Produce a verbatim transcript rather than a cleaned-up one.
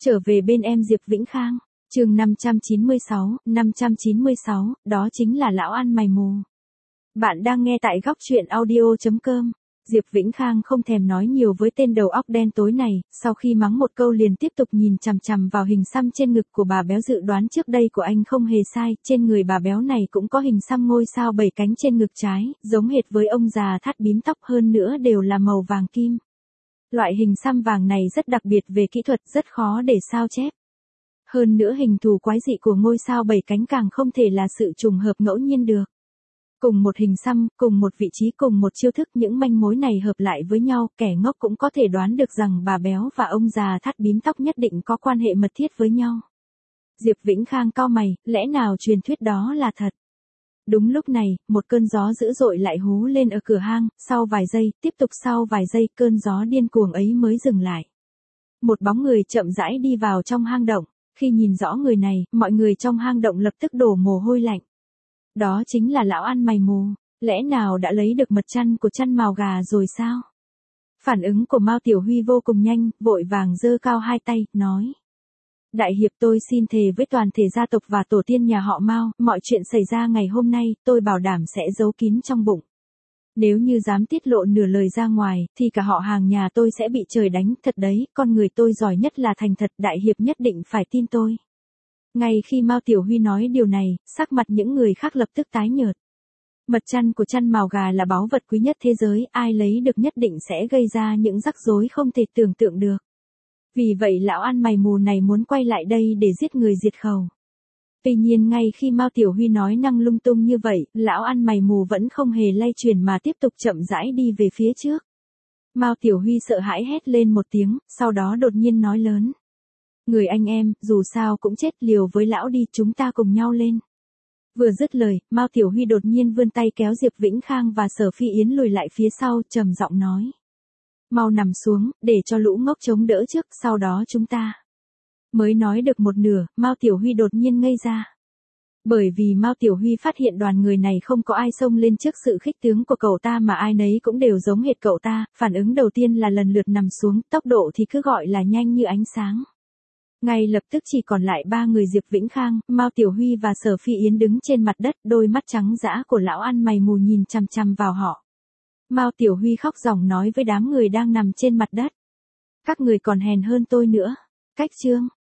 Trở về bên em Diệp Vĩnh Khang, chương năm trăm chín mươi sáu, năm trăm chín mươi sáu, đó chính là lão ăn mày mù. Bạn đang nghe tại góc truyện audio chấm com. Diệp Vĩnh Khang không thèm nói nhiều với tên đầu óc đen tối này, sau khi mắng một câu liền tiếp tục nhìn chằm chằm vào hình xăm trên ngực của bà béo. Dự đoán trước đây của anh không hề sai, trên người bà béo này cũng có hình xăm ngôi sao bảy cánh trên ngực trái, giống hệt với ông già thắt bím tóc, hơn nữa đều là màu vàng kim. Loại hình xăm vàng này rất đặc biệt về kỹ thuật, rất khó để sao chép. Hơn nữa hình thù quái dị của ngôi sao bảy cánh càng không thể là sự trùng hợp ngẫu nhiên được. Cùng một hình xăm, cùng một vị trí, cùng một chiêu thức, những manh mối này hợp lại với nhau, kẻ ngốc cũng có thể đoán được rằng bà béo và ông già thắt bím tóc nhất định có quan hệ mật thiết với nhau. Diệp Vĩnh Khang cau mày, lẽ nào truyền thuyết đó là thật? Đúng lúc này, một cơn gió dữ dội lại hú lên ở cửa hang, sau vài giây, tiếp tục sau vài giây, cơn gió điên cuồng ấy mới dừng lại. Một bóng người chậm rãi đi vào trong hang động, khi nhìn rõ người này, mọi người trong hang động lập tức đổ mồ hôi lạnh. Đó chính là lão ăn mày mù, lẽ nào đã lấy được mật chăn của chăn mào gà rồi sao? Phản ứng của Mao Tiểu Huy vô cùng nhanh, vội vàng giơ cao hai tay, nói. Đại hiệp, tôi xin thề với toàn thể gia tộc và tổ tiên nhà họ Mao, mọi chuyện xảy ra ngày hôm nay, tôi bảo đảm sẽ giấu kín trong bụng. Nếu như dám tiết lộ nửa lời ra ngoài, thì cả họ hàng nhà tôi sẽ bị trời đánh, thật đấy, con người tôi giỏi nhất là thành thật, đại hiệp nhất định phải tin tôi. Ngay khi Mao Tiểu Huy nói điều này, sắc mặt những người khác lập tức tái nhợt. Mật chăn của chăn mào gà là báu vật quý nhất thế giới, ai lấy được nhất định sẽ gây ra những rắc rối không thể tưởng tượng được. Vì vậy lão ăn mày mù này muốn quay lại đây để giết người diệt khẩu. Tuy nhiên ngay khi Mao Tiểu Huy nói năng lung tung như vậy, lão ăn mày mù vẫn không hề lay chuyển mà tiếp tục chậm rãi đi về phía trước. Mao Tiểu Huy sợ hãi hét lên một tiếng, sau đó đột nhiên nói lớn. Người anh em, dù sao cũng chết, liều với lão đi, chúng ta cùng nhau lên. Vừa dứt lời, Mao Tiểu Huy đột nhiên vươn tay kéo Diệp Vĩnh Khang và Sở Phi Yến lùi lại phía sau, trầm giọng nói. Mau nằm xuống, để cho lũ ngốc chống đỡ trước, sau đó chúng ta. Mới nói được một nửa, Mao Tiểu Huy đột nhiên ngây ra. Bởi vì Mao Tiểu Huy phát hiện đoàn người này không có ai xông lên trước sự khích tướng của cậu ta mà ai nấy cũng đều giống hệt cậu ta, phản ứng đầu tiên là lần lượt nằm xuống, tốc độ thì cứ gọi là nhanh như ánh sáng. Ngay lập tức chỉ còn lại ba người Diệp Vĩnh Khang, Mao Tiểu Huy và Sở Phi Yến đứng trên mặt đất, đôi mắt trắng dã của lão ăn mày mù nhìn chằm chằm vào họ. Mao Tiểu Huy khóc ròng nói với đám người đang nằm trên mặt đất. Các người còn hèn hơn tôi nữa. Cách chương.